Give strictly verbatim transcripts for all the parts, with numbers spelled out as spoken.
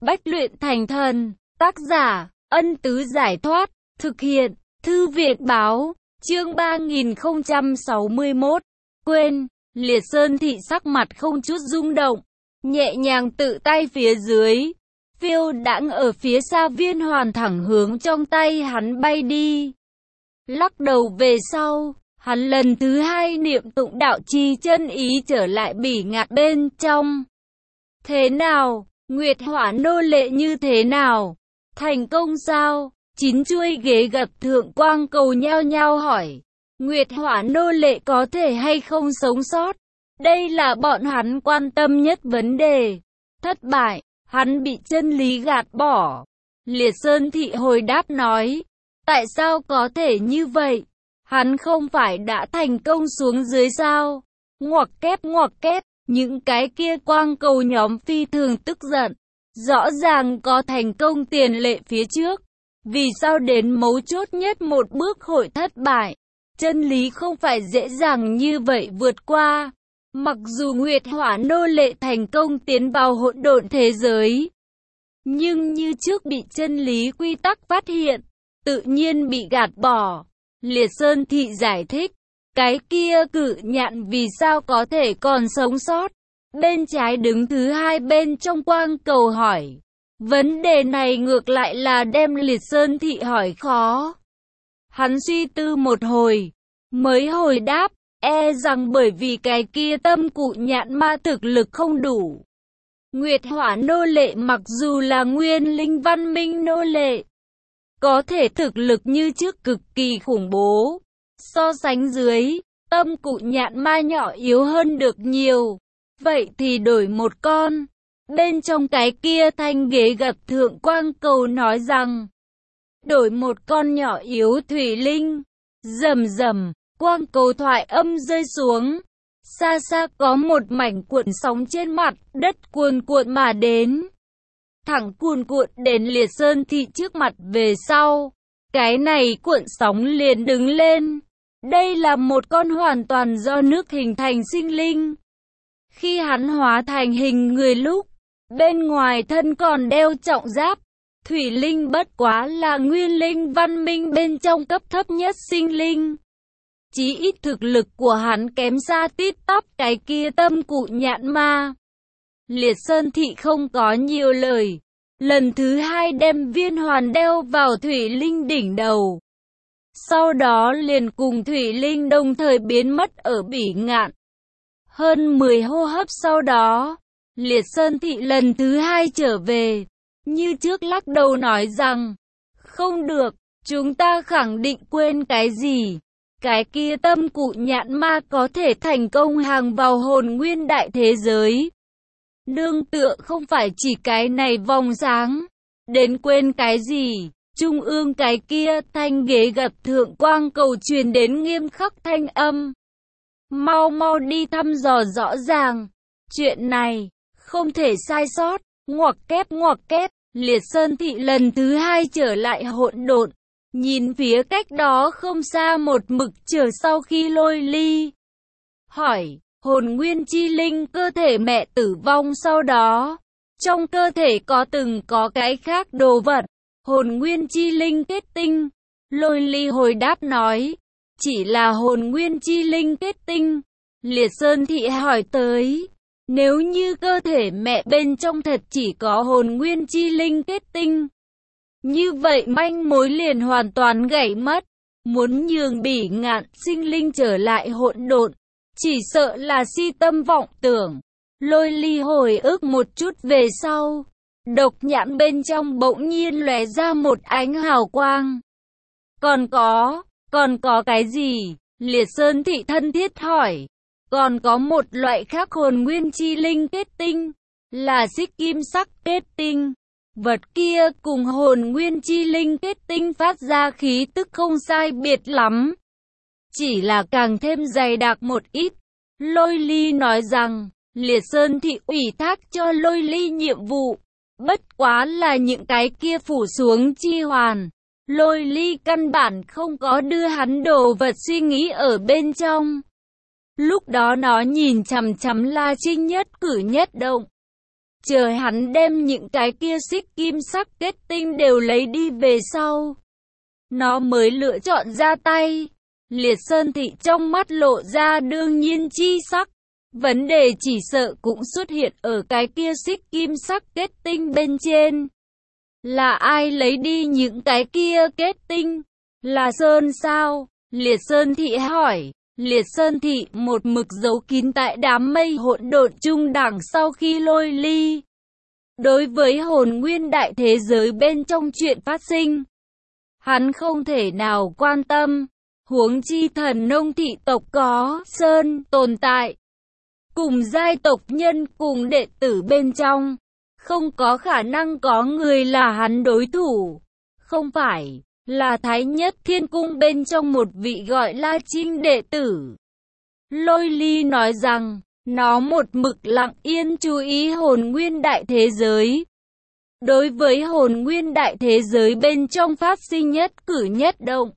Bách luyện thành thần, tác giả, Ân Tứ Giải Thoát, thực hiện, Thư viện Báo, chương ba nghìn không trăm sáu mươi mốt, quên, Liệt Sơn Thị sắc mặt không chút rung động, nhẹ nhàng tự tay phía dưới, phiêu đãng ở phía xa viên hoàn thẳng hướng trong tay hắn bay đi. Lắc đầu về sau, hắn lần thứ hai niệm tụng đạo chi chân ý trở lại bỉ ngạn bên trong. Thế nào? Nguyệt Hỏa nô lệ như thế nào? Thành công sao? Chín chuôi ghế gập thượng quang cầu nhao nhao hỏi. Nguyệt Hỏa nô lệ có thể hay không sống sót? Đây là bọn hắn quan tâm nhất vấn đề. Thất bại, hắn bị chân lý gạt bỏ. Liệt Sơn Thị hồi đáp nói. Tại sao có thể như vậy? Hắn không phải đã thành công xuống dưới sao? Ngoặc kép ngoặc kép. Những cái kia quang cầu nhóm phi thường tức giận. Rõ ràng có thành công tiền lệ phía trước. Vì sao đến mấu chốt nhất một bước hội thất bại? Chân lý không phải dễ dàng như vậy vượt qua. Mặc dù Nguyệt Hỏa nô lệ thành công tiến vào hỗn độn thế giới, nhưng như trước bị chân lý quy tắc phát hiện, tự nhiên bị gạt bỏ. Liệt Sơn Thị giải thích. Cái kia cự nhạn vì sao có thể còn sống sót? Bên trái đứng thứ hai bên trong quang cầu hỏi. Vấn đề này ngược lại là đem Liệt Sơn Thị hỏi khó. Hắn suy tư một hồi, mới hồi đáp, e rằng bởi vì cái kia tâm cụ nhạn ma thực lực không đủ. Nguyệt Hỏa nô lệ mặc dù là nguyên linh văn minh nô lệ, có thể thực lực như trước cực kỳ khủng bố. So sánh dưới, tâm cụ nhạn ma nhỏ yếu hơn được nhiều. Vậy thì đổi một con. Bên trong cái kia thanh ghế gập thượng quang cầu nói rằng, đổi một con nhỏ yếu thủy linh. Rầm rầm, quang cầu thoại âm rơi xuống. Xa xa có một mảnh cuộn sóng trên mặt đất cuồn cuộn mà đến. Thẳng cuồn cuộn đến Liệt Sơn Thị trước mặt về sau. Cái này cuộn sóng liền đứng lên. Đây là một con hoàn toàn do nước hình thành sinh linh. Khi hắn hóa thành hình người lúc, bên ngoài thân còn đeo trọng giáp. Thủy linh bất quá là nguyên linh văn minh bên trong cấp thấp nhất sinh linh. Chí ít thực lực của hắn kém xa tít tắp cái kia tâm cụ nhạn ma. Liệt Sơn Thị không có nhiều lời. Lần thứ hai đem viên hoàn đeo vào thủy linh đỉnh đầu. Sau đó liền cùng thủy linh đồng thời biến mất ở bỉ ngạn. Hơn mười hô hấp sau đó, Liệt Sơn Thị lần thứ hai trở về. Như trước lắc đầu nói rằng, không được, chúng ta khẳng định quên cái gì. Cái kia tâm cụ nhạn ma có thể thành công hàng vào hồn nguyên đại thế giới. Nương tựa không phải chỉ cái này vòng sáng. Đến quên cái gì? Trung ương cái kia thanh ghế gập thượng quang cầu truyền đến nghiêm khắc thanh âm. Mau mau đi thăm dò rõ ràng. Chuyện này, không thể sai sót. Ngoặc kép ngoặc kép, Liệt Sơn Thị lần thứ hai trở lại hỗn độn. Nhìn phía cách đó không xa một mực chờ sau khi Lôi Ly. Hỏi, hồn nguyên chi linh cơ thể mẹ tử vong sau đó. Trong cơ thể có từng có cái khác đồ vật. Hồn nguyên chi linh kết tinh. Lôi Ly hồi đáp nói. Chỉ là hồn nguyên chi linh kết tinh. Liệt Sơn Thị hỏi tới. Nếu như cơ thể mẹ bên trong thật chỉ có hồn nguyên chi linh kết tinh, như vậy manh mối liền hoàn toàn gãy mất. Muốn nhường bỉ ngạn sinh linh trở lại hỗn độn, chỉ sợ là si tâm vọng tưởng. Lôi Ly hồi ức một chút về sau. Độc nhãn bên trong bỗng nhiên lóe ra một ánh hào quang. Còn có, còn có cái gì? Liệt Sơn Thị thân thiết hỏi. Còn có một loại khác hồn nguyên chi linh kết tinh, là xích kim sắc kết tinh. Vật kia cùng hồn nguyên chi linh kết tinh phát ra khí tức không sai biệt lắm. Chỉ là càng thêm dày đặc một ít. Lôi Ly nói rằng, Liệt Sơn Thị ủy thác cho Lôi Ly nhiệm vụ. Bất quá là những cái kia phủ xuống chi hoàn. Lôi Ly căn bản không có đưa hắn đồ vật suy nghĩ ở bên trong. Lúc đó nó nhìn chằm chằm La Trinh nhất cử nhất động. chờ hắn đem những cái kia xích kim sắc kết tinh đều lấy đi về sau, nó mới lựa chọn ra tay. Liệt Sơn Thị trong mắt lộ ra đương nhiên chi sắc. Vấn đề chỉ sợ cũng xuất hiện ở cái kia xích kim sắc kết tinh bên trên. Là ai lấy đi những cái kia kết tinh? Là Sơn sao? Liệt Sơn Thị hỏi. Liệt Sơn Thị một mực giấu kín tại đám mây hỗn độn trung đẳng sau khi Lôi Ly. Đối với hồn nguyên đại thế giới bên trong chuyện phát sinh, hắn không thể nào quan tâm. Huống chi thần nông thị tộc có Sơn tồn tại. Cùng giai tộc nhân cùng đệ tử bên trong, không có khả năng có người là hắn đối thủ. Không phải là Thái Nhất Thiên Cung bên trong một vị gọi La Trinh đệ tử. Lôi Ly nói rằng, nó một mực lặng yên chú ý hồn nguyên đại thế giới. Đối với hồn nguyên đại thế giới bên trong phát sinh nhất cử nhất động,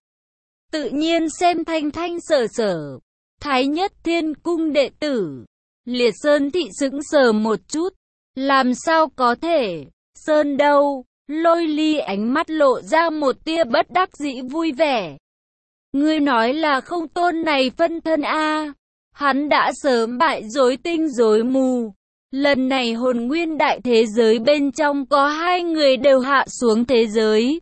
tự nhiên xem thanh thanh sở sở. Thái Nhất Thiên Cung đệ tử. Liệt Sơn Thị sững sờ một chút. Làm sao có thể? Sơn đâu? Lôi Ly ánh mắt lộ ra một tia bất đắc dĩ vui vẻ. Ngươi nói là không tôn này phân thân a? Hắn đã sớm bại rối tinh rối mù. Lần này hồn nguyên đại thế giới bên trong có hai người đều hạ xuống thế giới.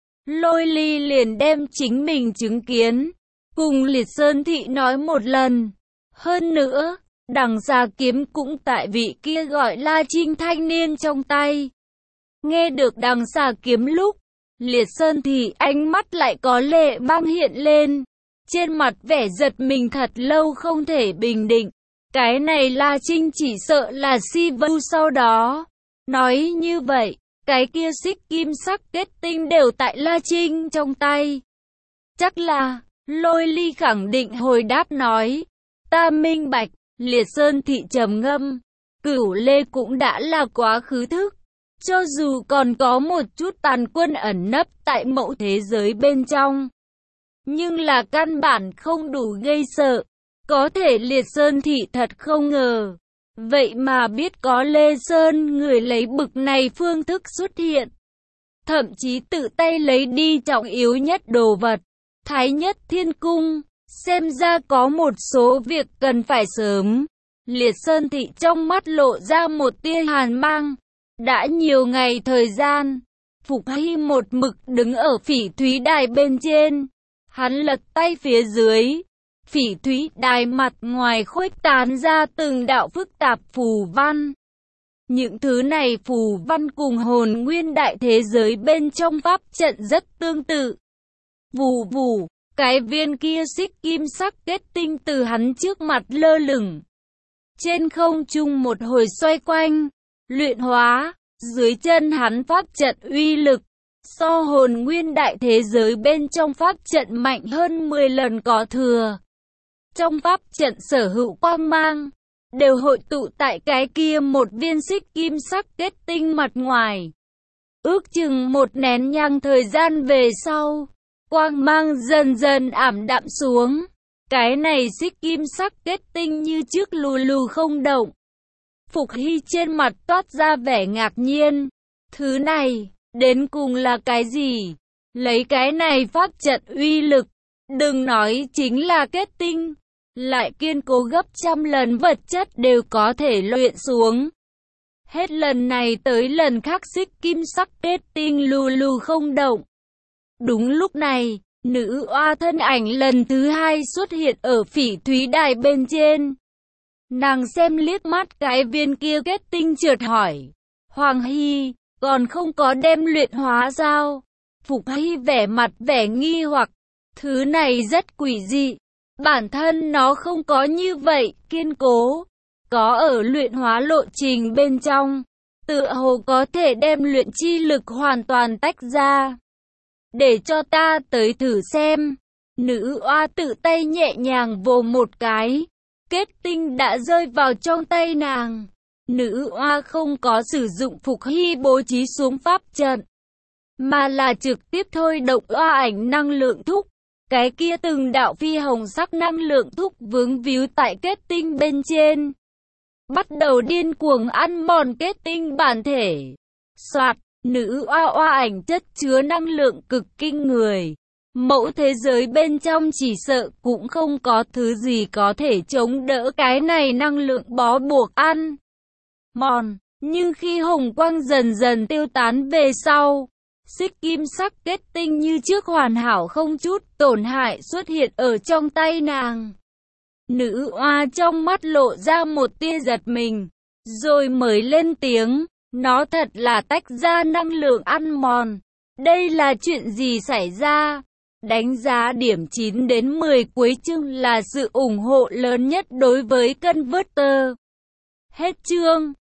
Lôi Ly liền đem chính mình chứng kiến, cùng Liệt Sơn Thị nói một lần. Hơn nữa, đằng xà kiếm cũng tại vị kia gọi La Trinh thanh niên trong tay. Nghe được đằng xà kiếm lúc, Liệt Sơn Thị ánh mắt lại có lệ mang hiện lên. Trên mặt vẻ giật mình thật lâu không thể bình định. Cái này La Trinh chỉ sợ là si vu sau đó. Nói như vậy, cái kia xích kim sắc kết tinh đều tại La Trinh trong tay. Chắc là, Lôi Ly khẳng định hồi đáp nói. Ta minh bạch. Liệt Sơn Thị trầm ngâm. Cửu Lê cũng đã là quá khứ thức. Cho dù còn có một chút tàn quân ẩn nấp tại mẫu thế giới bên trong, nhưng là căn bản không đủ gây sợ. Có thể Liệt Sơn Thị thật không ngờ. Vậy mà biết có Lê Sơn người lấy bực này phương thức xuất hiện. Thậm chí tự tay lấy đi trọng yếu nhất đồ vật. Thái Nhất Thiên Cung. Xem ra có một số việc cần phải sớm. Liệt Sơn Thị trong mắt lộ ra một tia hàn mang. Đã nhiều ngày thời gian, Phục Hy một mực đứng ở Phỉ Thúy Đài bên trên. Hắn lật tay phía dưới. Phỉ Thúy Đài mặt ngoài khuếch tán ra từng đạo phức tạp phù văn. Những thứ này phù văn cùng hồn nguyên đại thế giới bên trong pháp trận rất tương tự. Vù vù. Cái viên kia xích kim sắc kết tinh từ hắn trước mặt lơ lửng. Trên không trung một hồi xoay quanh, luyện hóa, dưới chân hắn pháp trận uy lực. So hồn nguyên đại thế giới bên trong pháp trận mạnh hơn mười lần có thừa. Trong pháp trận sở hữu quang mang, đều hội tụ tại cái kia một viên xích kim sắc kết tinh mặt ngoài. Ước chừng một nén nhang thời gian về sau, quang mang dần dần ảm đạm xuống. Cái này xích kim sắc kết tinh như trước lù lù không động. Phục Hy trên mặt toát ra vẻ ngạc nhiên. Thứ này, đến cùng là cái gì? Lấy cái này pháp trận uy lực, đừng nói chính là kết tinh, lại kiên cố gấp trăm lần vật chất đều có thể luyện xuống. Hết lần này tới lần khác xích kim sắc kết tinh lù lù không động. Đúng lúc này, nữ oa thân ảnh lần thứ hai xuất hiện ở Phỉ Thúy Đài bên trên. Nàng xem liếc mắt cái viên kia kết tinh chợt hỏi. Hoàng Hy, còn không có đem luyện hóa sao? Phục Hy vẻ mặt vẻ nghi hoặc. Thứ này rất quỷ dị. Bản thân nó không có như vậy, kiên cố. Có ở luyện hóa lộ trình bên trong. Tựa hồ có thể đem luyện chi lực hoàn toàn tách ra. Để cho ta tới thử xem. Nữ oa tự tay nhẹ nhàng vồ một cái. Kết tinh đã rơi vào trong tay nàng. Nữ oa không có sử dụng Phục Hy bố trí xuống pháp trận, mà là trực tiếp thôi động oa ảnh năng lượng thúc. Cái kia từng đạo phi hồng sắc năng lượng thúc vướng víu tại kết tinh bên trên. bắt đầu điên cuồng ăn mòn kết tinh bản thể. Soạt, nữ oa oa ảnh chất chứa năng lượng cực kinh người. Mẫu thế giới bên trong chỉ sợ cũng không có thứ gì có thể chống đỡ cái này năng lượng bó buộc ăn mòn. Nhưng khi hồng quang dần dần tiêu tán về sau, xích kim sắc kết tinh như trước hoàn hảo không chút tổn hại xuất hiện ở trong tay nàng. Nữ oa trong mắt lộ ra một tia giật mình, rồi mới lên tiếng, nó thật là tách ra năng lượng ăn mòn. Đây là chuyện gì xảy ra? Đánh giá điểm chín đến mười cuối chương là sự ủng hộ lớn nhất đối với Converter. Hết chương.